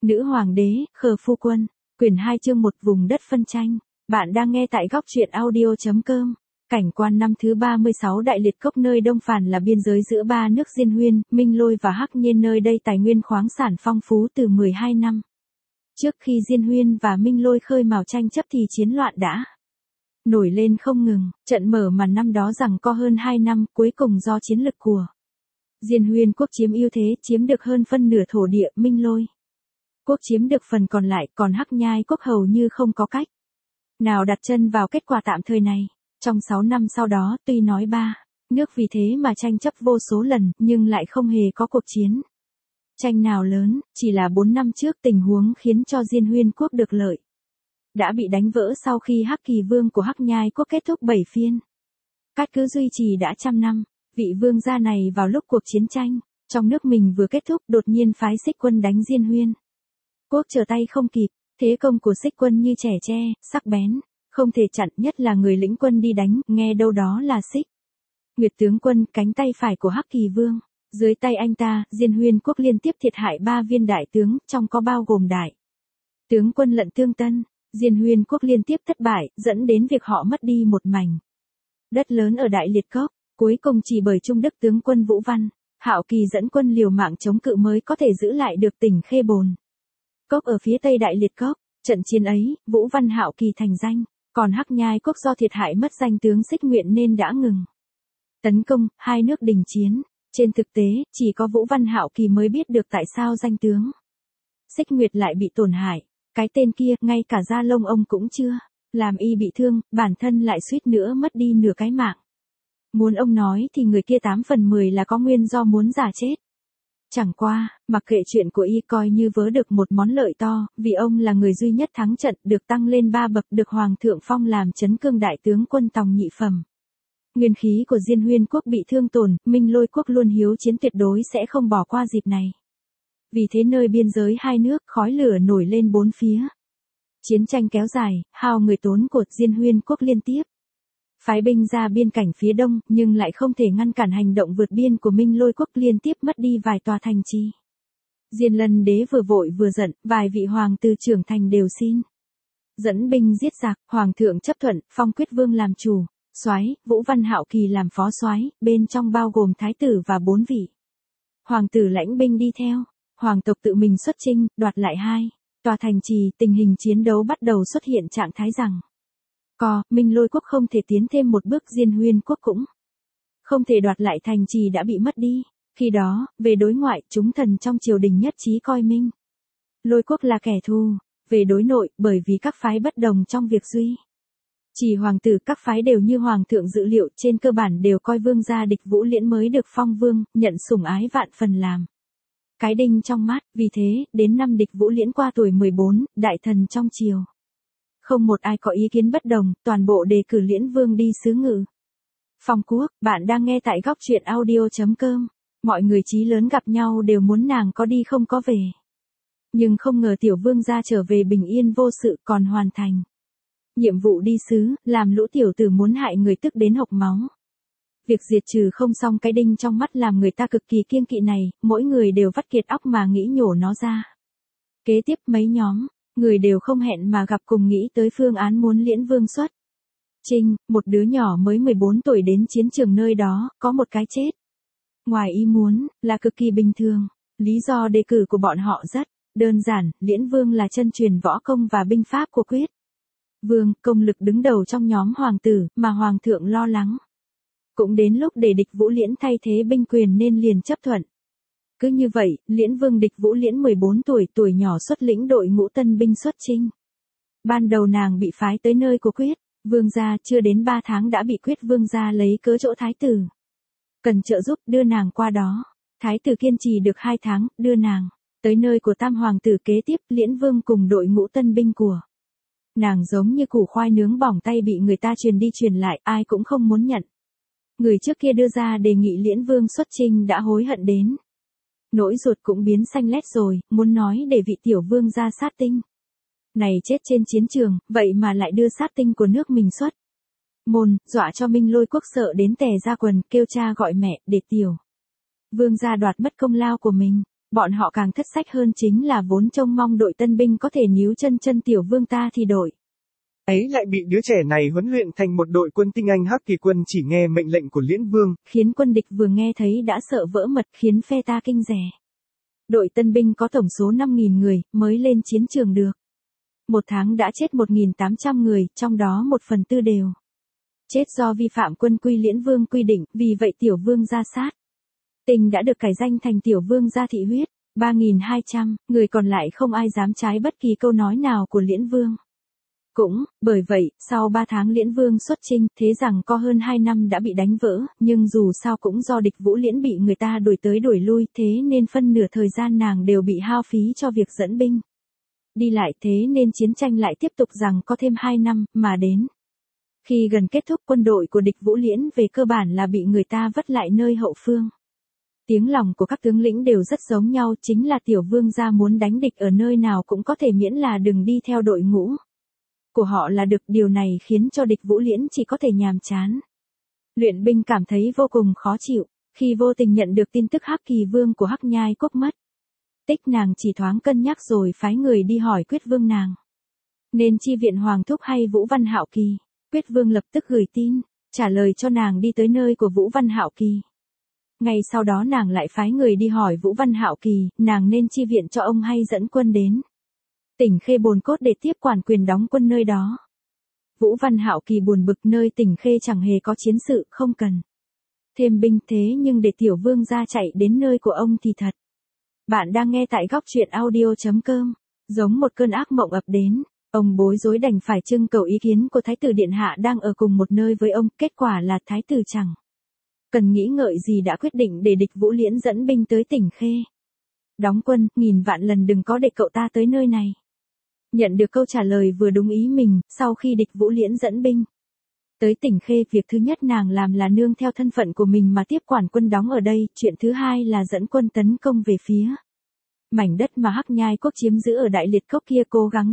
Nữ hoàng đế, Khờ Phu Quân, quyển 2 chương 1 vùng đất phân tranh. Bạn đang nghe tại góc truyện audio.com. Cảnh quan năm thứ 36 Đại Liệt Cốc nơi Đông Phàn là biên giới giữa ba nước Diên Huyên, Minh Lôi và Hắc Nhiên, nơi đây tài nguyên khoáng sản phong phú từ 12 năm. Trước khi Diên Huyên và Minh Lôi khơi mào tranh chấp thì chiến loạn đã nổi lên không ngừng, trận mở màn năm đó giằng co hơn 2 năm, cuối cùng do chiến lực của Diên Huyên quốc chiếm ưu thế, chiếm được hơn phân nửa thổ địa, Minh Lôi quốc chiếm được phần còn lại, còn Hắc Nhai quốc hầu như không có cách nào đặt chân vào kết quả tạm thời này. Trong 6 năm sau đó, tuy nói ba nước vì thế mà tranh chấp vô số lần, nhưng lại không hề có cuộc chiến tranh nào lớn, chỉ là 4 năm trước tình huống khiến cho Diên Huyên quốc được lợi đã bị đánh vỡ sau khi Hắc Kỳ Vương của Hắc Nhai quốc kết thúc 7 phiên cát cứ duy trì đã trăm năm. Vị vương gia này vào lúc cuộc chiến tranh trong nước mình vừa kết thúc, đột nhiên phái Xích Quân đánh Diên Huyên quốc trở tay không kịp. Thế công của Xích Quân như trẻ tre, sắc bén, không thể chặn, nhất là người lĩnh quân đi đánh, nghe đâu đó là Xích Nguyệt tướng quân, cánh tay phải của Hắc Kỳ Vương. Dưới tay anh ta, Diên Huyên quốc liên tiếp thiệt hại 3 viên đại tướng, trong có bao gồm đại tướng quân Lận Tương Tân. Diên Huyên quốc liên tiếp thất bại, dẫn đến việc họ mất đi một mảnh đất lớn ở Đại Liệt Cốc. Cuối cùng chỉ bởi Trung Đức tướng quân Vũ Văn Hạo Kỳ dẫn quân liều mạng chống cự mới có thể giữ lại được tỉnh Khê Bồn Cốc ở phía tây Đại Liệt Cốc. Trận chiến ấy, Vũ Văn Hạo Kỳ thành danh, còn Hắc Nhai quốc do thiệt hại mất danh tướng Xích Nguyệt nên đã ngừng tấn công, hai nước đình chiến. Trên thực tế, chỉ có Vũ Văn Hạo Kỳ mới biết được tại sao danh tướng Xích Nguyệt lại bị tổn hại. Cái tên kia, ngay cả da lông ông cũng chưa làm y bị thương, bản thân lại suýt nữa mất đi nửa cái mạng. Muốn ông nói thì người kia 8 phần 10 là có nguyên do muốn giả chết. Chẳng qua, mặc kệ chuyện của y, coi như vớ được một món lợi to, vì ông là người duy nhất thắng trận, được tăng lên 3 bậc, được Hoàng thượng phong làm Trấn Cương đại tướng quân tòng nhị phẩm. Nguyên khí của Diên Huyên quốc bị thương tổn, Minh Lôi quốc luôn hiếu chiến, tuyệt đối sẽ không bỏ qua dịp này. Vì thế nơi biên giới hai nước, khói lửa nổi lên bốn phía. Chiến tranh kéo dài, hao người tốn của Diên Huyên quốc liên tiếp phái binh ra biên cảnh phía đông, nhưng lại không thể ngăn cản hành động vượt biên của Minh Lôi quốc, liên tiếp mất đi vài tòa thành trì. Diên Lân đế vừa vội vừa giận, vài vị hoàng tử trưởng thành đều xin dẫn binh giết giặc. Hoàng thượng chấp thuận, phong Quyết Vương làm chủ soái, Vũ Văn Hạo Kỳ làm phó soái, bên trong bao gồm thái tử và 4 vị hoàng tử lãnh binh đi theo. Hoàng tộc tự mình xuất chinh, đoạt lại 2 tòa thành trì. Tình hình chiến đấu bắt đầu xuất hiện trạng thái rằng Minh Lôi quốc không thể tiến thêm một bước, Diên Huyên quốc cũng không thể đoạt lại thành trì đã bị mất đi. Khi đó, về đối ngoại, chúng thần trong triều đình nhất trí coi Minh Lôi quốc là kẻ thù. Về đối nội, bởi vì các phái bất đồng trong việc duy chỉ hoàng tử, các phái đều như hoàng thượng dự liệu, trên cơ bản đều coi vương gia Địch Vũ Liễn mới được phong vương, nhận sủng ái vạn phần làm cái đinh trong mắt. Vì thế, đến năm Địch Vũ Liễn qua tuổi 14, đại thần trong triều không một ai có ý kiến bất đồng, toàn bộ đề cử Liễn Vương đi xứ Ngự Phong quốc. Bạn đang nghe tại góc truyện audio.com. Mọi người chí lớn gặp nhau đều muốn nàng có đi không có về. Nhưng không ngờ tiểu vương gia trở về bình yên vô sự, còn hoàn thành nhiệm vụ đi xứ, làm lũ tiểu tử muốn hại người tức đến hộc máu. Việc diệt trừ không xong cái đinh trong mắt làm người ta cực kỳ kiêng kỵ này, mỗi người đều vắt kiệt óc mà nghĩ nhổ nó ra. Kế tiếp mấy nhóm người đều không hẹn mà gặp, cùng nghĩ tới phương án muốn Liễn Vương xuất chinh. Một đứa nhỏ mới 14 tuổi đến chiến trường nơi đó, có một cái chết ngoài ý muốn, là cực kỳ bình thường. Lý do đề cử của bọn họ rất đơn giản, Liễn Vương là chân truyền võ công và binh pháp của Quyết Vương, công lực đứng đầu trong nhóm hoàng tử, mà hoàng thượng lo lắng cũng đến lúc để Địch Vũ Liễn thay thế binh quyền nên liền chấp thuận. Cứ như vậy, Liễn Vương Địch Vũ Liễn 14 tuổi nhỏ xuất lĩnh đội ngũ tân binh xuất chinh. Ban đầu nàng bị phái tới nơi của Quyết Vương gia, chưa đến 3 tháng đã bị Quyết Vương gia lấy cớ chỗ thái tử cần trợ giúp, đưa nàng qua đó. Thái tử kiên trì được 2 tháng, đưa nàng tới nơi của tam hoàng tử. Kế tiếp, Liễn Vương cùng đội ngũ tân binh của nàng giống như củ khoai nướng bỏng tay, bị người ta truyền đi truyền lại, ai cũng không muốn nhận. Người trước kia đưa ra đề nghị Liễn Vương xuất chinh đã hối hận đến nỗi ruột cũng biến xanh lét rồi, muốn nói để vị tiểu vương ra sát tinh này chết trên chiến trường, vậy mà lại đưa sát tinh của nước mình xuất môn, dọa cho Minh Lôi quốc sợ đến tè ra quần, kêu cha gọi mẹ, để tiểu vương gia đoạt mất công lao của mình. Bọn họ càng thất sách hơn chính là vốn trông mong đội tân binh có thể níu chân tiểu vương ta thì đội ấy lại bị đứa trẻ này huấn luyện thành một đội quân tinh anh hắc kỳ quân chỉ nghe mệnh lệnh của Liễn Vương, khiến quân địch vừa nghe thấy đã sợ vỡ mật, khiến phe ta kinh rẻ. Đội tân binh có tổng số 5.000 người, mới lên chiến trường được. Một tháng đã chết 1.800 người, trong đó 1/4 đều chết do vi phạm quân quy Liễn Vương quy định, vì vậy tiểu vương gia sát tình đã được cải danh thành tiểu vương gia thị huyết. 3.200 người còn lại không ai dám trái bất kỳ câu nói nào của Liễn Vương. Cũng, bởi vậy, sau 3 tháng Liễn Vương xuất chinh, thế rằng có hơn 2 năm đã bị đánh vỡ, nhưng dù sao cũng do địch Vũ Liễn bị người ta đuổi tới đuổi lui, thế nên phân nửa thời gian nàng đều bị hao phí cho việc dẫn binh. Đi lại, thế nên chiến tranh lại tiếp tục rằng có thêm 2 năm, mà đến khi gần kết thúc, quân đội của địch Vũ Liễn về cơ bản là bị người ta vất lại nơi hậu phương. Tiếng lòng của các tướng lĩnh đều rất giống nhau, chính là tiểu vương gia muốn đánh địch ở nơi nào cũng có thể, miễn là đừng đi theo đội ngũ của họ là được. Điều này khiến cho địch Vũ Liễn chỉ có thể nhàm chán luyện binh, cảm thấy vô cùng khó chịu, khi vô tình nhận được tin tức Hắc Kỳ Vương của Hắc Nhai Quốc mất tích. Nàng chỉ thoáng cân nhắc rồi phái người đi hỏi Quyết Vương nàng nên chi viện Hoàng Thúc hay Vũ Văn Hạo Kỳ. Quyết Vương lập tức gửi tin trả lời cho nàng đi tới nơi của Vũ Văn Hạo Kỳ. Ngay sau đó nàng lại phái người đi hỏi Vũ Văn Hạo Kỳ, nàng nên chi viện cho ông hay dẫn quân đến tỉnh Khê Bồn Cốt để tiếp quản quyền đóng quân nơi đó. Vũ Văn Hạo Kỳ buồn bực, nơi tỉnh Khê chẳng hề có chiến sự, không cần thêm binh, thế nhưng để tiểu vương gia chạy đến nơi của ông thì thật. Bạn đang nghe tại góc truyện audio.com. Giống một cơn ác mộng ập đến, ông bối rối đành phải trưng cầu ý kiến của Thái tử Điện Hạ đang ở cùng một nơi với ông. Kết quả là Thái tử chẳng cần nghĩ ngợi gì đã quyết định để địch Vũ Liễn dẫn binh tới tỉnh Khê đóng quân. 1000 vạn lần đừng có để cậu ta tới nơi này. Nhận được câu trả lời vừa đúng ý mình, sau khi địch Vũ Liễn dẫn binh tới tỉnh Khê, việc thứ nhất nàng làm là nương theo thân phận của mình mà tiếp quản quân đóng ở đây. Chuyện thứ hai là dẫn quân tấn công về phía mảnh đất mà Hắc Nhai Quốc chiếm giữ ở Đại Liệt Cốc kia, cố gắng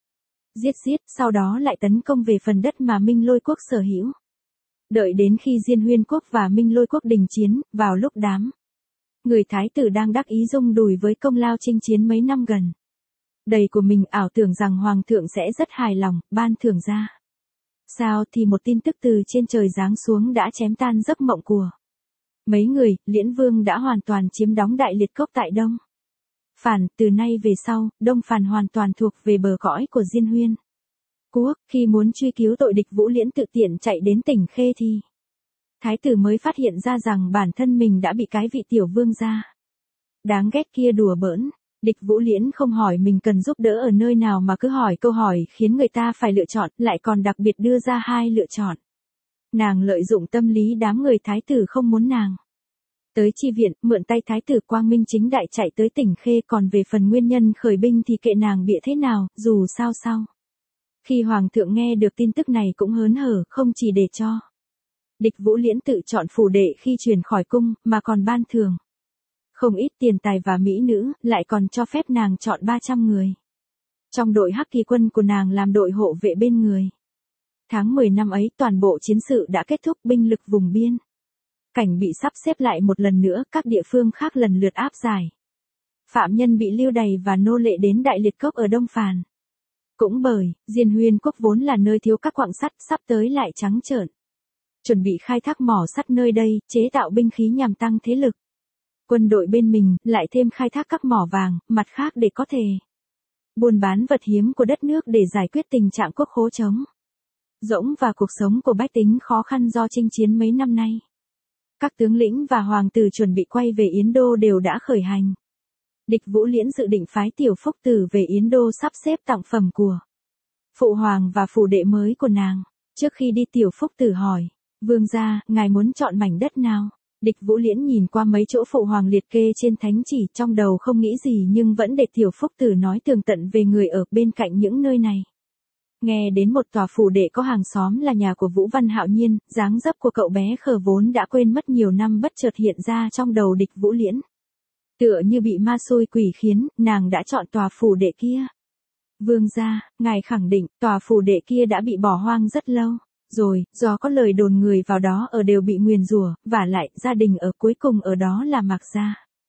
giết, sau đó lại tấn công về phần đất mà Minh Lôi Quốc sở hữu. Đợi đến khi Diên Huyên Quốc và Minh Lôi Quốc đình chiến, vào lúc đám người thái tử đang đắc ý rung đùi với công lao chinh chiến mấy năm gần đầy của mình, ảo tưởng rằng hoàng thượng sẽ rất hài lòng, ban thưởng ra sao, thì một tin tức từ trên trời giáng xuống đã chém tan giấc mộng của mấy người. Liễn Vương đã hoàn toàn chiếm đóng Đại Liệt Cốc tại Đông Phàn. Từ nay về sau, Đông Phàn hoàn toàn thuộc về bờ cõi của Diên Huyên Quốc. Khi muốn truy cứu tội, địch Vũ Liễn tự tiện chạy đến tỉnh Khê thì thái tử mới phát hiện ra rằng bản thân mình đã bị cái vị tiểu vương gia đáng ghét kia đùa bỡn. Địch Vũ Liễn không hỏi mình cần giúp đỡ ở nơi nào mà cứ hỏi câu hỏi khiến người ta phải lựa chọn, lại còn đặc biệt đưa ra 2 lựa chọn. Nàng lợi dụng tâm lý đám người thái tử không muốn nàng tới chi viện, mượn tay thái tử quang minh chính đại chạy tới tỉnh Khê. Còn về phần nguyên nhân khởi binh thì kệ nàng bịa thế nào, dù sao sau khi hoàng thượng nghe được tin tức này cũng hớn hở, không chỉ để cho địch Vũ Liễn tự chọn phủ đệ khi chuyển khỏi cung, mà còn ban thưởng không ít tiền tài và mỹ nữ, lại còn cho phép nàng chọn 300 người trong đội Hắc Kỳ quân của nàng làm đội hộ vệ bên người. Tháng 10 năm ấy, toàn bộ chiến sự đã kết thúc, binh lực vùng biên cảnh bị sắp xếp lại một lần nữa, các địa phương khác lần lượt áp giải phạm nhân bị lưu đày và nô lệ đến Đại Liệt Cốc ở Đông Phàn. Cũng bởi Diên Huyên Quốc vốn là nơi thiếu các quặng sắt, sắp tới lại trắng trợn chuẩn bị khai thác mỏ sắt nơi đây, chế tạo binh khí nhằm tăng thế lực quân đội bên mình, lại thêm khai thác các mỏ vàng, mặt khác để có thể buôn bán vật hiếm của đất nước để giải quyết tình trạng quốc khố trống rỗng và cuộc sống của bách tính khó khăn do chinh chiến mấy năm nay. Các tướng lĩnh và hoàng tử chuẩn bị quay về Yến Đô đều đã khởi hành. Địch Vũ Liễn dự định phái Tiểu Phúc Tử về Yến Đô sắp xếp tặng phẩm của phụ hoàng và phủ đệ mới của nàng. Trước khi đi, Tiểu Phúc Tử hỏi, vương gia, ngài muốn chọn mảnh đất nào? Địch Vũ Liễn nhìn qua mấy chỗ phụ hoàng liệt kê trên thánh chỉ, trong đầu không nghĩ gì nhưng vẫn để Tiểu Phúc Tử nói tường tận về người ở bên cạnh những nơi này. Nghe đến một tòa phủ đệ có hàng xóm là nhà của Vũ Văn Hạo Nhiên, dáng dấp của cậu bé khờ vốn đã quên mất nhiều năm bất chợt hiện ra trong đầu địch Vũ Liễn. Tựa như bị ma xui quỷ khiến, nàng đã chọn tòa phủ đệ kia. Vương gia, ngài khẳng định, tòa phủ đệ kia đã bị bỏ hoang rất lâu rồi, do có lời đồn người vào đó ở đều bị nguyền rủa, vả lại gia đình ở cuối cùng ở đó là Mạc gia.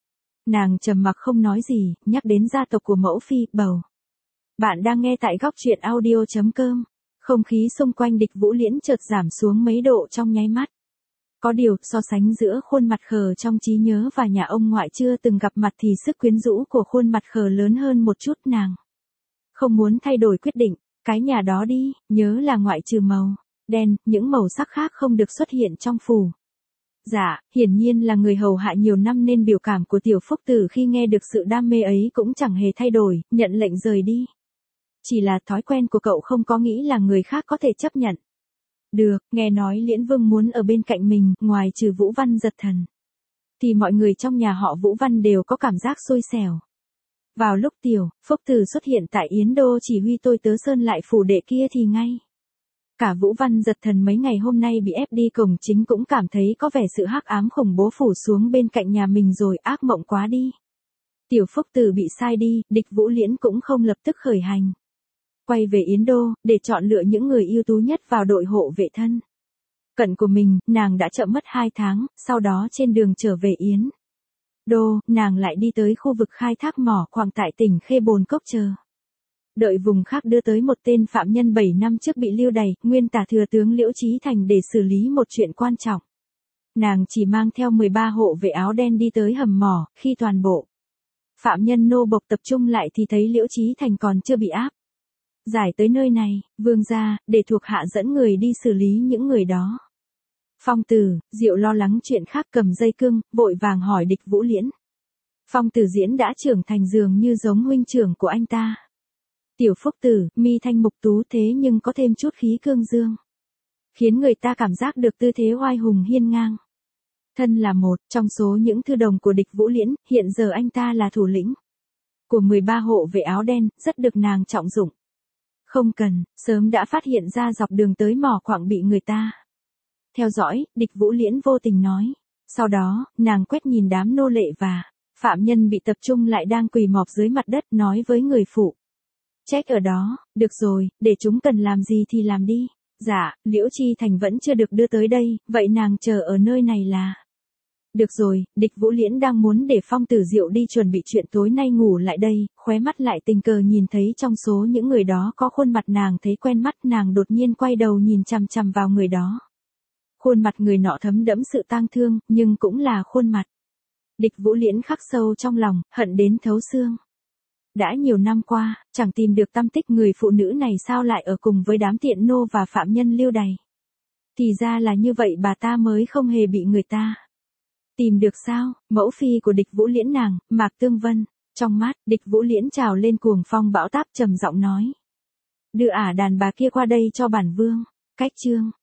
Nàng trầm mặc không nói gì, nhắc đến gia tộc của mẫu phi, bầu. Bạn đang nghe tại góc truyện audio.com. Không khí xung quanh Địch Vũ Liễn chợt giảm xuống mấy độ trong nháy mắt. Có điều, so sánh giữa khuôn mặt khờ trong trí nhớ và nhà ông ngoại chưa từng gặp mặt thì sức quyến rũ của khuôn mặt khờ lớn hơn một chút. Nàng không muốn thay đổi quyết định, cái nhà đó đi, nhớ là ngoại trừ màu đen, những màu sắc khác không được xuất hiện trong phủ. Dạ, hiển nhiên là người hầu hạ nhiều năm nên biểu cảm của Tiểu Phúc Tử khi nghe được sự đam mê ấy cũng chẳng hề thay đổi, nhận lệnh rời đi. Chỉ là thói quen của cậu không có nghĩ là người khác có thể chấp nhận. Được, nghe nói Liễn Vương muốn ở bên cạnh mình, ngoài trừ Vũ Văn Giật Thần, thì mọi người trong nhà họ Vũ Văn đều có cảm giác xui xẻo. Vào lúc Tiểu Phúc Tử xuất hiện tại Yến Đô chỉ huy tôi tớ sơn lại phủ đệ kia thì ngay cả Vũ Văn Giật Thần mấy ngày hôm nay bị ép đi cổng chính cũng cảm thấy có vẻ sự hắc ám khủng bố phủ xuống bên cạnh nhà mình rồi, ác mộng quá đi. Tiểu Phúc Tử bị sai đi, Địch Vũ Liễn cũng không lập tức khởi hành quay về Yến Đô, để chọn lựa những người ưu tú nhất vào đội hộ vệ thân cận của mình. Nàng đã chậm mất 2 tháng, sau đó trên đường trở về Yến Đô, nàng lại đi tới khu vực khai thác mỏ khoáng tại tỉnh Khê Bồn Cốc chờ. Đợi vùng khác đưa tới một tên phạm nhân 7 năm trước bị lưu đày, nguyên tả thừa tướng Liễu Chí Thành để xử lý một chuyện quan trọng. Nàng chỉ mang theo 13 hộ vệ áo đen đi tới hầm mỏ, khi toàn bộ phạm nhân nô bộc tập trung lại thì thấy Liễu Chí Thành còn chưa bị áp giải tới nơi này. Vương gia, để thuộc hạ dẫn người đi xử lý những người đó. Phong Tử Diệu lo lắng chuyện khác cầm dây cương, vội vàng hỏi Địch Vũ Liễn. Phong Tử Diễn đã trưởng thành dường như giống huynh trưởng của anh ta. Tiểu Phúc Tử, mi thanh mục tú thế nhưng có thêm chút khí cương dương, khiến người ta cảm giác được tư thế oai hùng hiên ngang. Thân là một trong số những thư đồng của Địch Vũ Liễn, hiện giờ anh ta là thủ lĩnh của 13 hộ vệ áo đen, rất được nàng trọng dụng. Không cần, sớm đã phát hiện ra dọc đường tới mỏ quặng bị người ta theo dõi, Địch Vũ Liễn vô tình nói. Sau đó, nàng quét nhìn đám nô lệ và phạm nhân bị tập trung lại đang quỳ mọp dưới mặt đất, nói với người phụ trách ở đó, được rồi, để chúng cần làm gì thì làm đi. Dạ, Liễu Chi Thành vẫn chưa được đưa tới đây, vậy nàng chờ ở nơi này là được rồi. Địch Vũ Liễn đang muốn để Phong Tử Diệu đi chuẩn bị chuyện tối nay ngủ lại đây, khóe mắt lại tình cờ nhìn thấy trong số những người đó có khuôn mặt nàng thấy quen mắt. Nàng đột nhiên quay đầu nhìn chằm chằm vào người đó. Khuôn mặt người nọ thấm đẫm sự tang thương, nhưng cũng là khuôn mặt Địch Vũ Liễn khắc sâu trong lòng, hận đến thấu xương. Đã nhiều năm qua, chẳng tìm được tăm tích người phụ nữ này sao lại ở cùng với đám tiện nô và phạm nhân lưu đày. Thì ra là như vậy, bà ta mới không hề bị người ta tìm được sao. Mẫu phi của Địch Vũ Liễn nàng, Mạc Tương Vân. Trong mắt, Địch Vũ Liễn trào lên cuồng phong bão táp, trầm giọng nói. Đưa đàn bà kia qua đây cho bản vương. Cách chương